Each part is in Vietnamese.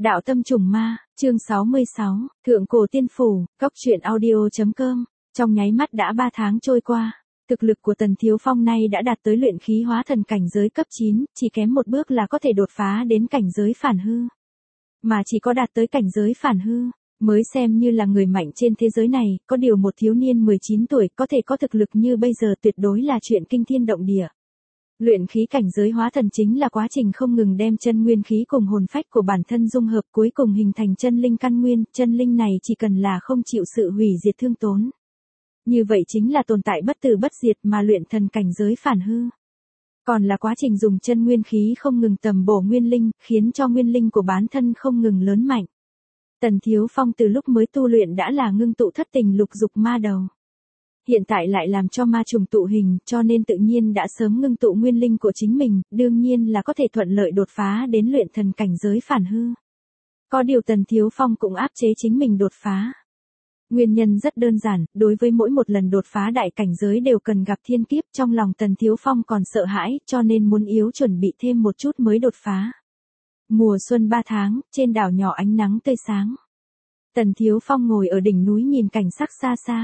Đạo tâm trùng ma, chương 66, Thượng cổ tiên phủ, Cốc truyện audio.com. Trong nháy mắt đã 3 tháng trôi qua, thực lực của Tần Thiếu Phong nay đã đạt tới luyện khí hóa thần cảnh giới cấp 9, chỉ kém một bước là có thể đột phá đến cảnh giới phản hư. Mà chỉ có đạt tới cảnh giới phản hư, mới xem như là người mạnh trên thế giới này, có điều một thiếu niên 19 tuổi có thể có thực lực như bây giờ tuyệt đối là chuyện kinh thiên động địa. Luyện khí cảnh giới hóa thần chính là quá trình không ngừng đem chân nguyên khí cùng hồn phách của bản thân dung hợp cuối cùng hình thành chân linh căn nguyên, chân linh này chỉ cần là không chịu sự hủy diệt thương tốn. Như vậy chính là tồn tại bất tử bất diệt mà luyện thần cảnh giới phản hư. Còn là quá trình dùng chân nguyên khí không ngừng tầm bổ nguyên linh, khiến cho nguyên linh của bản thân không ngừng lớn mạnh. Tần Thiếu Phong từ lúc mới tu luyện đã là ngưng tụ thất tình lục dục ma đầu. Hiện tại lại làm cho ma trùng tụ hình, cho nên tự nhiên đã sớm ngưng tụ nguyên linh của chính mình, đương nhiên là có thể thuận lợi đột phá đến luyện thần cảnh giới phản hư. Có điều Tần Thiếu Phong cũng áp chế chính mình đột phá. Nguyên nhân rất đơn giản, đối với mỗi một lần đột phá đại cảnh giới đều cần gặp thiên kiếp, trong lòng Tần Thiếu Phong còn sợ hãi, cho nên muốn yếu chuẩn bị thêm một chút mới đột phá. Mùa xuân 3 tháng, trên đảo nhỏ ánh nắng tươi sáng. Tần Thiếu Phong ngồi ở đỉnh núi nhìn cảnh sắc xa xa.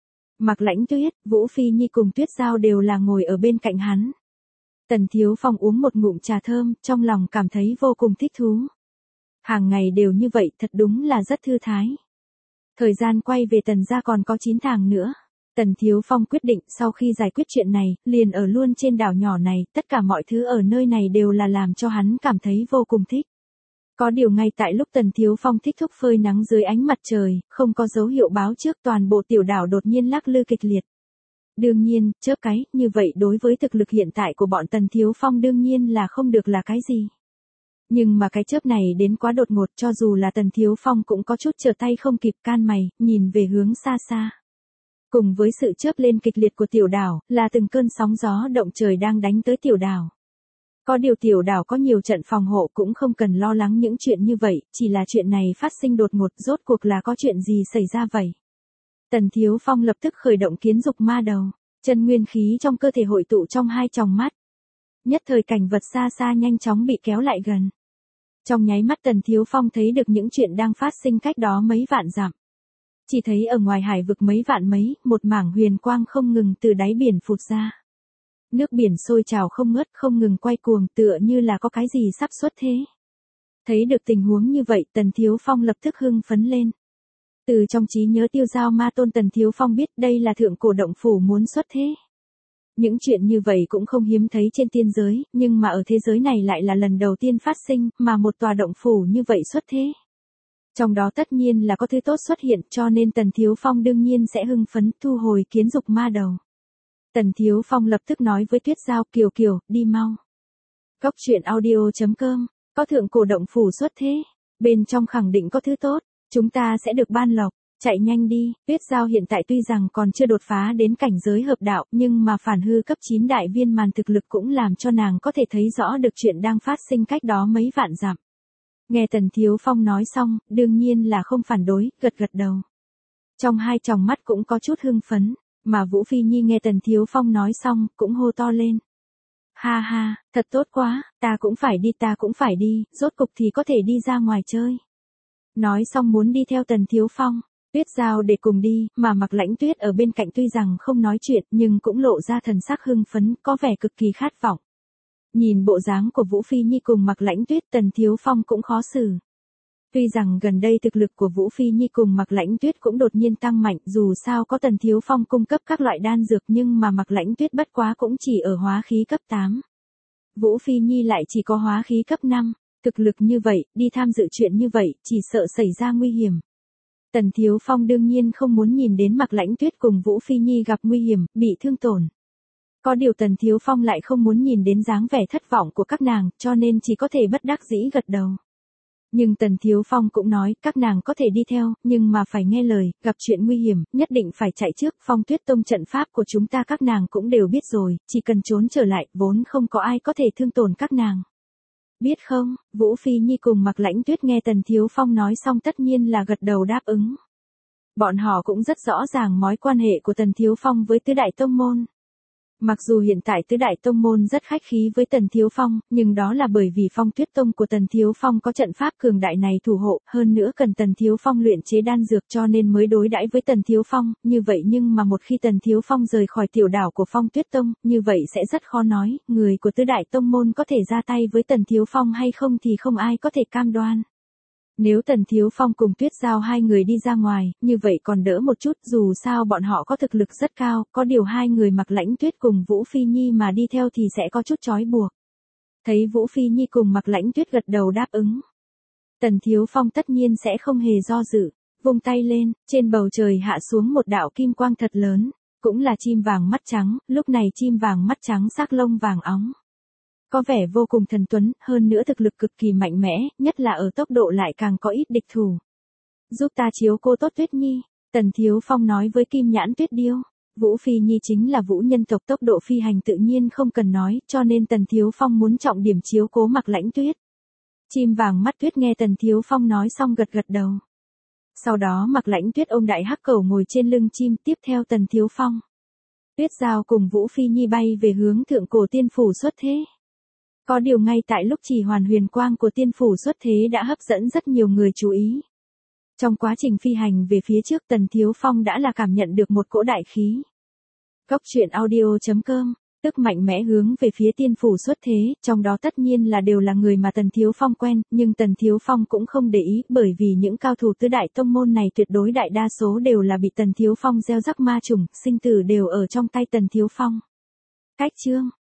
Mạc Lãnh Tuyết, Vũ Phi Nhi cùng Tuyết Giao đều là ngồi ở bên cạnh hắn. Tần Thiếu Phong uống một ngụm trà thơm, trong lòng cảm thấy vô cùng thích thú. Hàng ngày đều như vậy thật đúng là rất thư thái. Thời gian quay về Tần gia còn có 9 tháng nữa. Tần Thiếu Phong quyết định sau khi giải quyết chuyện này, liền ở luôn trên đảo nhỏ này, tất cả mọi thứ ở nơi này đều là làm cho hắn cảm thấy vô cùng thích. Có điều ngay tại lúc Tần Thiếu Phong thích thúc phơi nắng dưới ánh mặt trời, không có dấu hiệu báo trước toàn bộ tiểu đảo đột nhiên lắc lư kịch liệt. Đương nhiên, chớp cái, như vậy đối với thực lực hiện tại của bọn Tần Thiếu Phong đương nhiên là không được là cái gì. Nhưng mà cái chớp này đến quá đột ngột cho dù là Tần Thiếu Phong cũng có chút trở tay không kịp can mày, nhìn về hướng xa xa. Cùng với sự chớp lên kịch liệt của tiểu đảo, là từng cơn sóng gió động trời đang đánh tới tiểu đảo. Có điều tiểu đảo có nhiều trận phòng hộ cũng không cần lo lắng những chuyện như vậy, chỉ là chuyện này phát sinh đột ngột rốt cuộc là có chuyện gì xảy ra vậy. Tần Thiếu Phong lập tức khởi động kiến dục ma đầu, chân nguyên khí trong cơ thể hội tụ trong hai tròng mắt. Nhất thời cảnh vật xa xa nhanh chóng bị kéo lại gần. Trong nháy mắt Tần Thiếu Phong thấy được những chuyện đang phát sinh cách đó mấy vạn dặm. Chỉ thấy ở ngoài hải vực mấy vạn mấy, một mảng huyền quang không ngừng từ đáy biển phụt ra. Nước biển sôi trào không ngớt không ngừng quay cuồng tựa như là có cái gì sắp xuất thế. Thấy được tình huống như vậy Tần Thiếu Phong lập tức hưng phấn lên. Từ trong trí nhớ Tiêu Giao Ma Tôn Tần Thiếu Phong biết đây là thượng cổ động phủ muốn xuất thế. Những chuyện như vậy cũng không hiếm thấy trên tiên giới, nhưng mà ở thế giới này lại là lần đầu tiên phát sinh mà một tòa động phủ như vậy xuất thế. Trong đó tất nhiên là có thứ tốt xuất hiện cho nên Tần Thiếu Phong đương nhiên sẽ hưng phấn thu hồi kiến dục ma đầu. Tần Thiếu Phong lập tức nói với Tuyết Giao Kiều Kiều, đi mau. Cốc truyện audio.com, có thượng cổ động phủ xuất thế, bên trong khẳng định có thứ tốt, chúng ta sẽ được ban lộc, chạy nhanh đi. Tuyết Giao hiện tại tuy rằng còn chưa đột phá đến cảnh giới hợp đạo nhưng mà phản hư cấp 9 đại viên màn thực lực cũng làm cho nàng có thể thấy rõ được chuyện đang phát sinh cách đó mấy vạn dặm. Nghe Tần Thiếu Phong nói xong, đương nhiên là không phản đối, gật gật đầu. Trong hai tròng mắt cũng có chút hưng phấn. Mà Vũ Phi Nhi nghe Tần Thiếu Phong nói xong, cũng hô to lên. Ha ha, thật tốt quá, ta cũng phải đi, rốt cục thì có thể đi ra ngoài chơi. Nói xong muốn đi theo Tần Thiếu Phong, Tuyết Giao để cùng đi, mà Mạc Lãnh Tuyết ở bên cạnh tuy rằng không nói chuyện nhưng cũng lộ ra thần sắc hưng phấn, có vẻ cực kỳ khát vọng. Nhìn bộ dáng của Vũ Phi Nhi cùng Mạc Lãnh Tuyết Tần Thiếu Phong cũng khó xử. Tuy rằng gần đây thực lực của Vũ Phi Nhi cùng Mạc Lãnh Tuyết cũng đột nhiên tăng mạnh dù sao có Tần Thiếu Phong cung cấp các loại đan dược nhưng mà Mạc Lãnh Tuyết bất quá cũng chỉ ở hóa khí cấp 8. Vũ Phi Nhi lại chỉ có hóa khí cấp 5, thực lực như vậy, đi tham dự chuyện như vậy, chỉ sợ xảy ra nguy hiểm. Tần Thiếu Phong đương nhiên không muốn nhìn đến Mạc Lãnh Tuyết cùng Vũ Phi Nhi gặp nguy hiểm, bị thương tổn. Có điều Tần Thiếu Phong lại không muốn nhìn đến dáng vẻ thất vọng của các nàng, cho nên chỉ có thể bất đắc dĩ gật đầu. Nhưng Tần Thiếu Phong cũng nói, các nàng có thể đi theo, nhưng mà phải nghe lời, gặp chuyện nguy hiểm, nhất định phải chạy trước, Phong Tuyết Tông trận pháp của chúng ta các nàng cũng đều biết rồi, chỉ cần trốn trở lại, vốn không có ai có thể thương tổn các nàng. Biết không, Vũ Phi Nhi cùng Mạc Lãnh Tuyết nghe Tần Thiếu Phong nói xong tất nhiên là gật đầu đáp ứng. Bọn họ cũng rất rõ ràng mối quan hệ của Tần Thiếu Phong với tứ đại tông môn. Mặc dù hiện tại tứ đại tông môn rất khách khí với Tần Thiếu Phong, nhưng đó là bởi vì Phong Tuyết Tông của Tần Thiếu Phong có trận pháp cường đại này thủ hộ, hơn nữa cần Tần Thiếu Phong luyện chế đan dược cho nên mới đối đãi với Tần Thiếu Phong, như vậy nhưng mà một khi Tần Thiếu Phong rời khỏi tiểu đảo của Phong Tuyết Tông, như vậy sẽ rất khó nói, người của tứ đại tông môn có thể ra tay với Tần Thiếu Phong hay không thì không ai có thể cam đoan. Nếu Tần Thiếu Phong cùng Tuyết Giao hai người đi ra ngoài, như vậy còn đỡ một chút, dù sao bọn họ có thực lực rất cao, có điều hai người Mặc Lãnh Tuyết cùng Vũ Phi Nhi mà đi theo thì sẽ có chút trói buộc. Thấy Vũ Phi Nhi cùng Mặc Lãnh Tuyết gật đầu đáp ứng. Tần Thiếu Phong tất nhiên sẽ không hề do dự, vung tay lên, trên bầu trời hạ xuống một đạo kim quang thật lớn, cũng là chim vàng mắt trắng, lúc này chim vàng mắt trắng sắc lông vàng óng. Có vẻ vô cùng thần tuấn, hơn nữa thực lực cực kỳ mạnh mẽ, nhất là ở tốc độ lại càng có ít địch thủ. Giúp ta chiếu cô tốt Tuyết Nhi, Tần Thiếu Phong nói với Kim Nhãn Tuyết Điêu. Vũ Phi Nhi chính là vũ nhân tộc, tốc độ phi hành tự nhiên không cần nói, cho nên Tần Thiếu Phong muốn trọng điểm chiếu cố Mặc Lãnh Tuyết. Chim vàng mắt tuyết nghe Tần Thiếu Phong nói xong gật gật đầu. Sau đó Mặc Lãnh Tuyết ôm đại hắc cẩu ngồi trên lưng chim, tiếp theo Tần Thiếu Phong. Tuyết Giao cùng Vũ Phi Nhi bay về hướng thượng cổ tiên phủ xuất thế. Có điều ngay tại lúc chỉ hoàn huyền quang của tiên phủ xuất thế đã hấp dẫn rất nhiều người chú ý. Trong quá trình phi hành về phía trước Tần Thiếu Phong đã là cảm nhận được một cỗ đại khí. Cốc truyện audio.com, tức mạnh mẽ hướng về phía tiên phủ xuất thế, trong đó tất nhiên là đều là người mà Tần Thiếu Phong quen, nhưng Tần Thiếu Phong cũng không để ý, bởi vì những cao thủ tứ đại tông môn này tuyệt đối đại đa số đều là bị Tần Thiếu Phong gieo rắc ma trùng, sinh tử đều ở trong tay Tần Thiếu Phong. Cách chương